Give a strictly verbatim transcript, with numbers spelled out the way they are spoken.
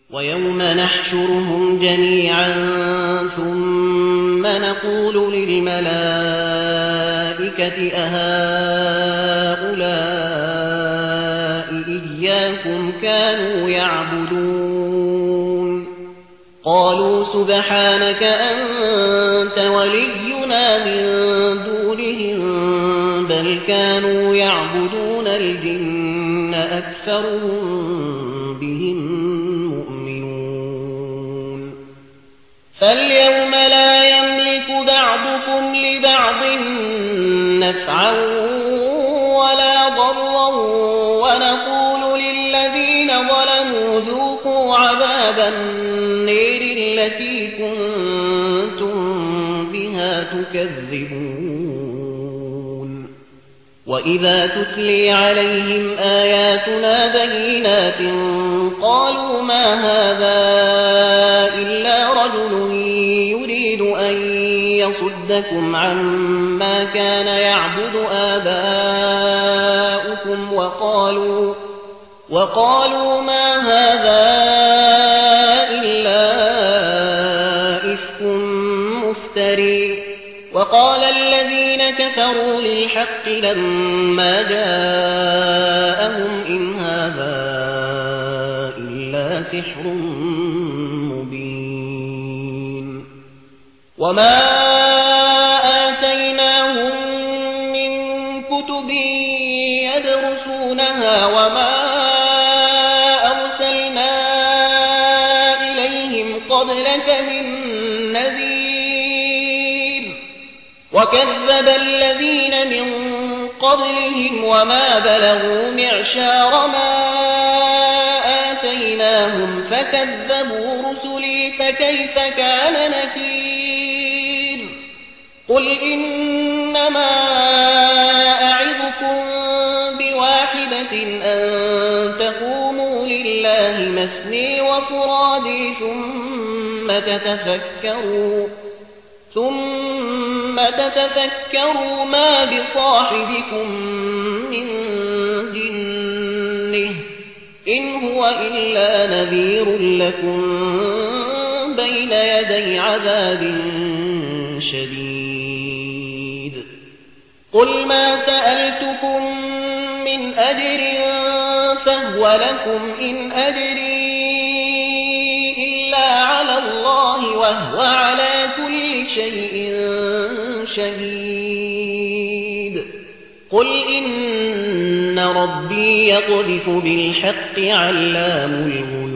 ويوم نحشرهم جميعا ثم نقول للملائكة أهؤلاء إياكم كانوا يعبدون قالوا سبحانك أنت ولينا من دونهم بل كانوا يعبدون الجن أكثرهم بهم مؤمنون فاليوم لا يملك بعضكم لبعض نفعا ولا ضرا ونقول للذين ظلموا ذوقوا عذاب النير التي كنتم بها تكذبون وإذا تتلي عليهم آياتنا بينات قالوا ما هذا إلا رجل يريد أن يصدكم عما كان يعبد آباؤكم وقالوا, وقالوا ما هذا إلا إفك مفتري وقال الذين كفروا للحق لما جاءهم إن هذا إلا سحر مبين وما آتيناهم من كتب يدرسونها وما أرسلنا إليهم قبلك من نذير وكذب الذين من قبلهم وما بلغوا معشار ما آتيناهم فكذبوا رسلي فكيف كان نكير قل إنما أعظكم بواحدة أن تقوموا لله مثني وفرادي ثم تتفكروا ثم تتفكروا ما بصاحبكم من جنة إن هو إلا نذير لكم بين يدي عذاب شديد قل ما سألتكم من أجر فهو لكم إن أجري إلا على الله وهو على كل شيء شهيد قل إن ربي يقذف بالحق علام الغيوب